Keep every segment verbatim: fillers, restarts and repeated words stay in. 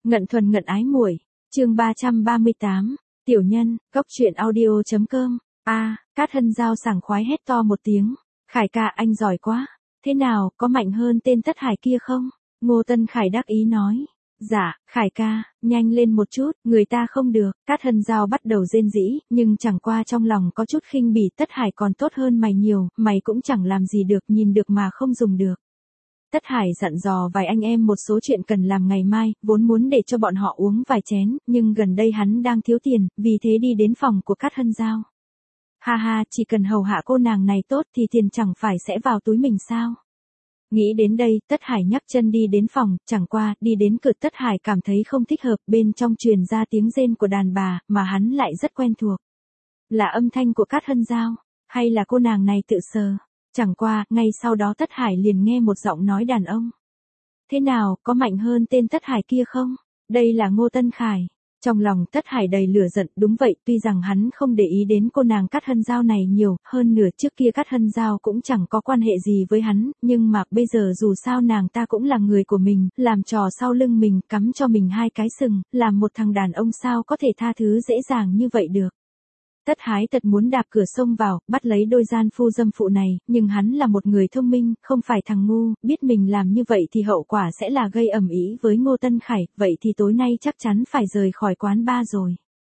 Ngận thuần ngận ái muội, chương ba trăm ba mươi tám, tiểu nhân, góc truyện audio chấm com. A, Cát Hân Giao sảng khoái hét to một tiếng, Khải ca anh giỏi quá, thế nào, có mạnh hơn tên Tất Hải kia không? Ngô Tân Khải đắc ý nói, dạ, Khải ca, nhanh lên một chút, người ta không được. Cát Hân Giao bắt đầu rên rỉ, nhưng chẳng qua trong lòng có chút khinh bỉ. Tất Hải còn tốt hơn mày nhiều, mày cũng chẳng làm gì được, nhìn được mà không dùng được. Tất Hải dặn dò vài anh em một số chuyện cần làm ngày mai, vốn muốn để cho bọn họ uống vài chén, nhưng gần đây hắn đang thiếu tiền, vì thế đi đến phòng của Cát Hân Giao. Ha ha, chỉ cần hầu hạ cô nàng này tốt thì tiền chẳng phải sẽ vào túi mình sao? Nghĩ đến đây, Tất Hải nhấc chân đi đến phòng, chẳng qua, đi đến cửa Tất Hải cảm thấy không thích hợp, bên trong truyền ra tiếng rên của đàn bà, mà hắn lại rất quen thuộc. Là âm thanh của Cát Hân Giao, hay là cô nàng này tự sờ? Chẳng qua, ngay sau đó Tất Hải liền nghe một giọng nói đàn ông. Thế nào, có mạnh hơn tên Tất Hải kia không? Đây là Ngô Tân Khải. Trong lòng Tất Hải đầy lửa giận, đúng vậy, tuy rằng hắn không để ý đến cô nàng Cát Hân Giao này nhiều, hơn nửa trước kia Cát Hân Giao cũng chẳng có quan hệ gì với hắn, nhưng mà bây giờ dù sao nàng ta cũng là người của mình, làm trò sau lưng mình, cắm cho mình hai cái sừng, làm một thằng đàn ông sao có thể tha thứ dễ dàng như vậy được. Tất Hải thật muốn đạp cửa xông vào, bắt lấy đôi gian phu dâm phụ này, nhưng hắn là một người thông minh, không phải thằng ngu, biết mình làm như vậy thì hậu quả sẽ là gây ầm ĩ với Ngô Tân Khải, vậy thì tối nay chắc chắn phải rời khỏi quán bar rồi.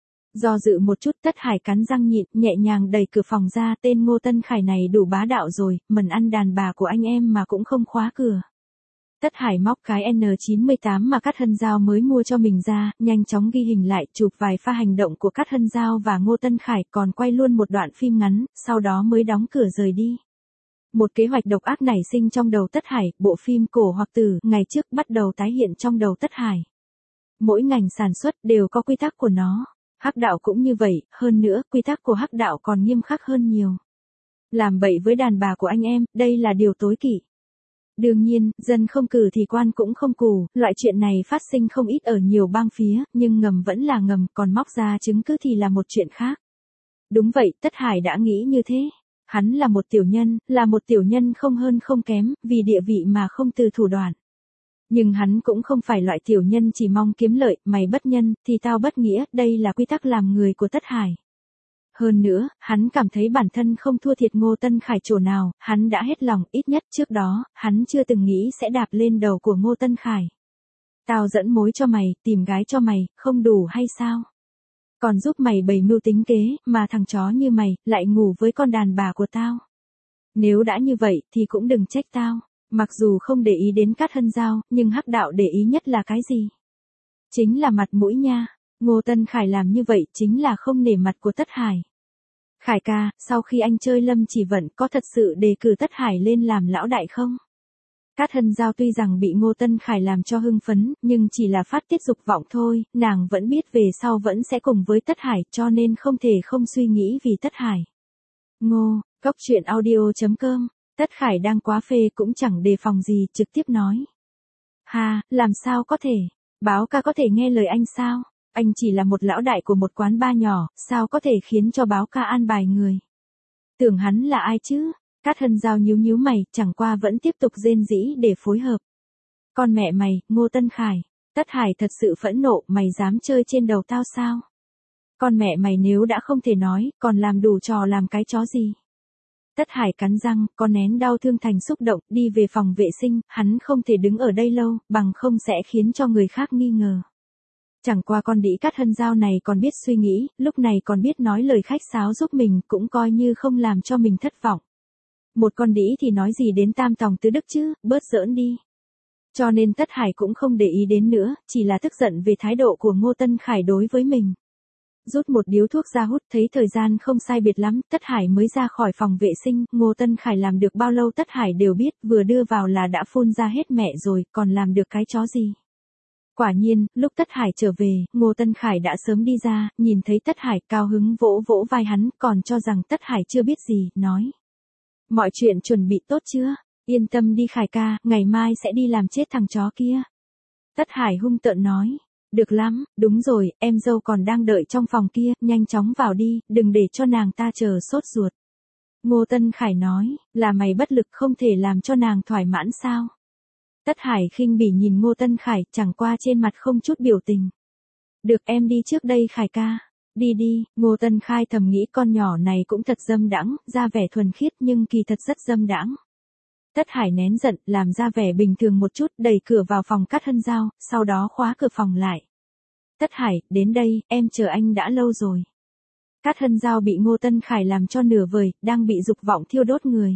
Do dự một chút, Tất Hải cắn răng nhịn, nhẹ nhàng đẩy cửa phòng ra, tên Ngô Tân Khải này đủ bá đạo rồi, mần ăn đàn bà của anh em mà cũng không khóa cửa. Tất Hải móc cái N chín mươi tám mà Cát Hân Giao mới mua cho mình ra, nhanh chóng ghi hình lại, chụp vài pha hành động của Cát Hân Giao và Ngô Tân Khải, còn quay luôn một đoạn phim ngắn, sau đó mới đóng cửa rời đi. Một kế hoạch độc ác nảy sinh trong đầu Tất Hải, bộ phim Cổ Hoặc Tử, ngày trước bắt đầu tái hiện trong đầu Tất Hải. Mỗi ngành sản xuất đều có quy tắc của nó, hắc đạo cũng như vậy, hơn nữa, quy tắc của hắc đạo còn nghiêm khắc hơn nhiều. Làm bậy với đàn bà của anh em, đây là điều tối kỵ. Đương nhiên, dân không cử thì quan cũng không cù, loại chuyện này phát sinh không ít ở nhiều bang phía, nhưng ngầm vẫn là ngầm, còn móc ra chứng cứ thì là một chuyện khác. Đúng vậy, Tất Hải đã nghĩ như thế. Hắn là một tiểu nhân, là một tiểu nhân không hơn không kém, vì địa vị mà không từ thủ đoạn. Nhưng hắn cũng không phải loại tiểu nhân chỉ mong kiếm lợi, mày bất nhân, thì tao bất nghĩa, đây là quy tắc làm người của Tất Hải. Hơn nữa, hắn cảm thấy bản thân không thua thiệt Ngô Tân Khải chỗ nào, hắn đã hết lòng, ít nhất trước đó, hắn chưa từng nghĩ sẽ đạp lên đầu của Ngô Tân Khải. Tao dẫn mối cho mày, tìm gái cho mày, không đủ hay sao? Còn giúp mày bày mưu tính kế, mà thằng chó như mày, lại ngủ với con đàn bà của tao. Nếu đã như vậy, thì cũng đừng trách tao. Mặc dù không để ý đến Cát Hân Giao, nhưng hắc đạo để ý nhất là cái gì? Chính là mặt mũi nha. Ngô Tân Khải làm như vậy chính là không nể mặt của Tất Hải. Khải ca, sau khi anh chơi Lâm Chỉ Vận có thật sự đề cử Tất Hải lên làm lão đại không? Cát Hân Giao tuy rằng bị Ngô Tân Khải làm cho hưng phấn, nhưng chỉ là phát tiết dục vọng thôi, nàng vẫn biết về sau vẫn sẽ cùng với Tất Hải, cho nên không thể không suy nghĩ vì Tất Hải. Ngô, góc truyện audio chấm com, Tất Khải đang quá phê cũng chẳng đề phòng gì, trực tiếp nói. Ha, làm sao có thể, báo ca có thể nghe lời anh sao? Anh chỉ là một lão đại của một quán bar nhỏ, sao có thể khiến cho báo ca an bài người? Tưởng hắn là ai chứ? Cát Hân Giao nhíu nhíu mày, chẳng qua vẫn tiếp tục rên rỉ để phối hợp. Con mẹ mày, Ngô Tân Khải. Tất Hải thật sự phẫn nộ, mày dám chơi trên đầu tao sao? Con mẹ mày nếu đã không thể nói, còn làm đủ trò làm cái chó gì? Tất Hải cắn răng, có nén đau thương thành xúc động, đi về phòng vệ sinh, hắn không thể đứng ở đây lâu, bằng không sẽ khiến cho người khác nghi ngờ. Chẳng qua con đĩ Cát Hân Giao này còn biết suy nghĩ, lúc này còn biết nói lời khách sáo giúp mình, cũng coi như không làm cho mình thất vọng. Một con đĩ thì nói gì đến tam tòng tứ đức chứ, bớt giỡn đi. Cho nên Tất Hải cũng không để ý đến nữa, chỉ là tức giận về thái độ của Ngô Tân Khải đối với mình. Rút một điếu thuốc ra hút, thấy thời gian không sai biệt lắm, Tất Hải mới ra khỏi phòng vệ sinh, Ngô Tân Khải làm được bao lâu Tất Hải đều biết, vừa đưa vào là đã phun ra hết mẹ rồi, còn làm được cái chó gì. Quả nhiên, lúc Tất Hải trở về, Ngô Tân Khải đã sớm đi ra, nhìn thấy Tất Hải cao hứng vỗ vỗ vai hắn, còn cho rằng Tất Hải chưa biết gì, nói. Mọi chuyện chuẩn bị tốt chưa? Yên tâm đi Khải ca, ngày mai sẽ đi làm chết thằng chó kia. Tất Hải hung tợn nói. Được lắm, đúng rồi, em dâu còn đang đợi trong phòng kia, nhanh chóng vào đi, đừng để cho nàng ta chờ sốt ruột. Ngô Tân Khải nói, là mày bất lực không thể làm cho nàng thoải mãn sao? Tất Hải khinh bỉ nhìn Ngô Tân Khải, chẳng qua trên mặt không chút biểu tình. Được, em đi trước đây Khải ca. Đi đi, Ngô Tân Khai thầm nghĩ con nhỏ này cũng thật dâm đãng, ra vẻ thuần khiết nhưng kỳ thật rất dâm đãng. Tất Hải nén giận, làm ra vẻ bình thường một chút, đẩy cửa vào phòng Cát Hân Giao, sau đó khóa cửa phòng lại. Tất Hải, đến đây, em chờ anh đã lâu rồi. Cát Hân Giao bị Ngô Tân Khải làm cho nửa vời, đang bị dục vọng thiêu đốt người.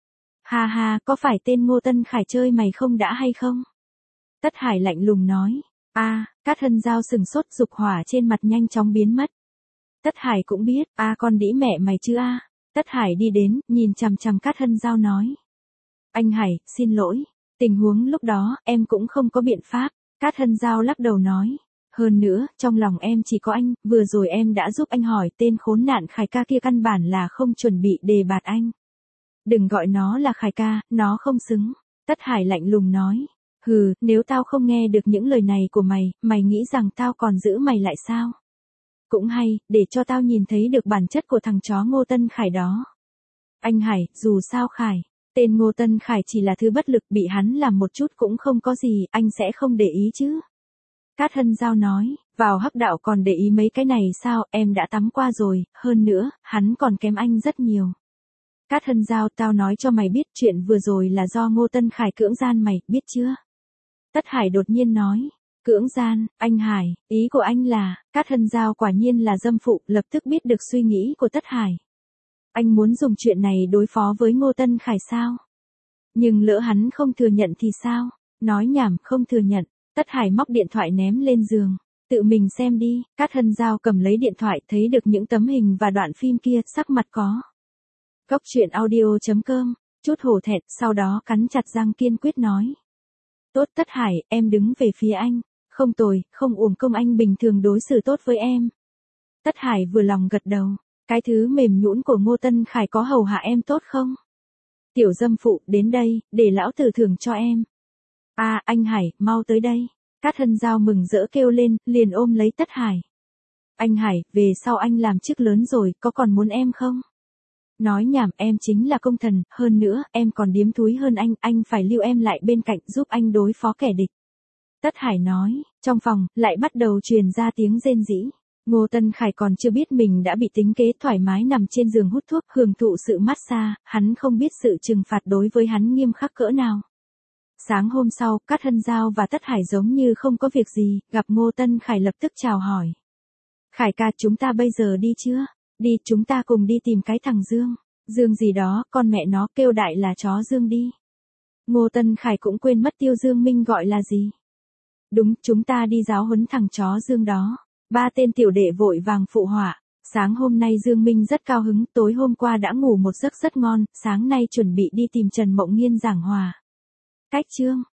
Ha ha, có phải tên Ngô Tân Khải chơi mày không đã hay không? Tất Hải lạnh lùng nói. A, à, Cát Hân Giao sừng sốt, dục hỏa trên mặt nhanh chóng biến mất. Tất Hải cũng biết, a à, con đĩ mẹ mày chứ a. À. Tất Hải đi đến, nhìn chằm chằm Cát Hân Giao nói. Anh Hải, xin lỗi. Tình huống lúc đó, em cũng không có biện pháp. Cát Hân Giao lắc đầu nói. Hơn nữa, trong lòng em chỉ có anh, vừa rồi em đã giúp anh hỏi tên khốn nạn Khải ca kia căn bản là không chuẩn bị đề bạt anh. Đừng gọi nó là Khải ca, nó không xứng. Tất Hải lạnh lùng nói. Hừ, nếu tao không nghe được những lời này của mày, mày nghĩ rằng tao còn giữ mày lại sao? Cũng hay, để cho tao nhìn thấy được bản chất của thằng chó Ngô Tân Khải đó. Anh Hải, dù sao Khải, tên Ngô Tân Khải chỉ là thứ bất lực, bị hắn làm một chút cũng không có gì, anh sẽ không để ý chứ. Cát Hân Giao nói, vào hắc đạo còn để ý mấy cái này sao, em đã tắm qua rồi, hơn nữa, hắn còn kém anh rất nhiều. Cát Hân Giao, tao nói cho mày biết chuyện vừa rồi là do Ngô Tân Khải cưỡng gian mày, biết chưa? Tất Hải đột nhiên nói, cưỡng gian, anh Hải, ý của anh là, Cát Hân Giao quả nhiên là dâm phụ, lập tức biết được suy nghĩ của Tất Hải. Anh muốn dùng chuyện này đối phó với Ngô Tân Khải sao? Nhưng lỡ hắn không thừa nhận thì sao? Nói nhảm, không thừa nhận. Tất Hải móc điện thoại ném lên giường. Tự mình xem đi. Cát Hân Giao cầm lấy điện thoại, thấy được những tấm hình và đoạn phim kia, sắc mặt có. Góc truyện audio chấm com, chút hổ thẹn, sau đó cắn chặt răng kiên quyết nói. Tốt Tất Hải, em đứng về phía anh. Không tồi, không uổng công anh bình thường đối xử tốt với em. Tất Hải vừa lòng gật đầu. Cái thứ mềm nhũn của Ngô Tân Khải có hầu hạ em tốt không? Tiểu dâm phụ, đến đây, để lão tử thưởng cho em. A, à, anh Hải, mau tới đây. Cát Hân Giao mừng rỡ kêu lên, liền ôm lấy Tất Hải. Anh Hải, về sau anh làm chức lớn rồi, có còn muốn em không? Nói nhảm, em chính là công thần, hơn nữa, em còn điếm thúi hơn anh, anh phải lưu em lại bên cạnh giúp anh đối phó kẻ địch. Tất Hải nói, trong phòng, lại bắt đầu truyền ra tiếng rên rỉ. Ngô Tân Khải còn chưa biết mình đã bị tính kế, thoải mái nằm trên giường hút thuốc, hưởng thụ sự massage, hắn không biết sự trừng phạt đối với hắn nghiêm khắc cỡ nào. Sáng hôm sau, Cát Hân Giao và Tất Hải giống như không có việc gì, gặp Ngô Tân Khải lập tức chào hỏi. Khải ca, chúng ta bây giờ đi chưa? Đi, chúng ta cùng đi tìm cái thằng Dương. Dương gì đó, con mẹ nó, kêu đại là chó Dương đi. Ngô Tân Khải cũng quên mất Tiêu Dương Minh gọi là gì. Đúng, chúng ta đi giáo huấn thằng chó Dương đó. Ba tên tiểu đệ vội vàng phụ họa. Sáng hôm nay Dương Minh rất cao hứng, tối hôm qua đã ngủ một giấc rất ngon, sáng nay chuẩn bị đi tìm Trần Mộng Nghiên giảng hòa. Cách chương